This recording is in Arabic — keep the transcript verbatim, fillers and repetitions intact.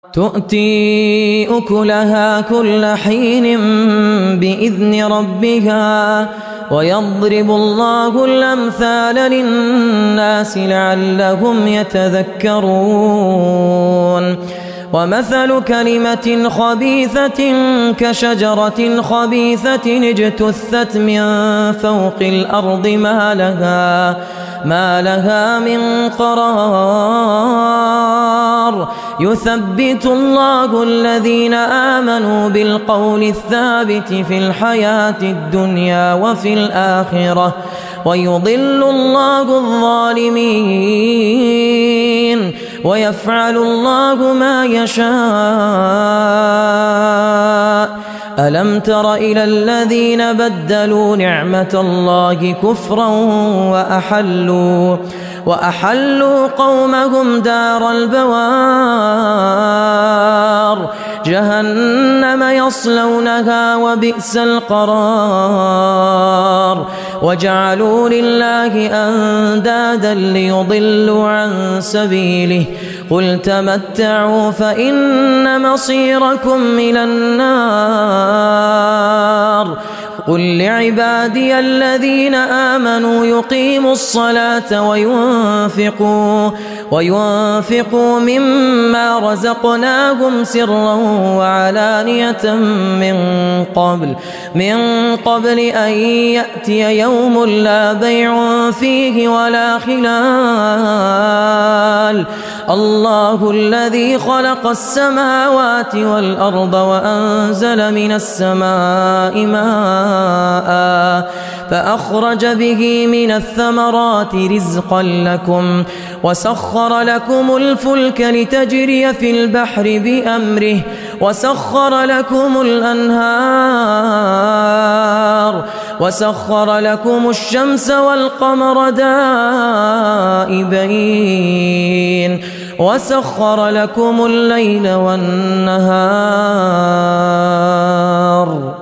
تؤتي أكلها كل حين بإذن ربها ويضرب الله الأمثال للناس لعلهم يتذكرون ومثل كلمة خبيثة كشجرة خبيثة اجتثت من فوق الأرض ما لها, ما لها من قرار يثبت الله الذين آمنوا بالقول الثابت في الحياة الدنيا وفي الآخرة ويضل الله الظالمين ويفعل الله ما يشاء. ألم تر إلى الذين بدلوا نعمة الله كفرا وأحلوا وأحلوا قومهم دار البوار جهنم يصلونها وبئس القرار وجعلوا لله أندادا ليضلوا عن سبيله قل تمتعوا فإن مصيركم إلى النار قل لعبادي الذين آمنوا يقيموا الصلاة وينفقوا, وينفقوا مما رزقناهم سرا وعلانية من قبل, من قبل أن يأتي يوم لا بيع فيه ولا خلال الله الذي خلق السماوات والأرض وأنزل من السماء ماء فأخرج به من الثمرات رزقا لكم وسخر لكم الفلك لتجري في البحر بأمره وسخر لكم الأنهار وسخر لكم الشمس والقمر دائبين وسخر لكم الليل والنهار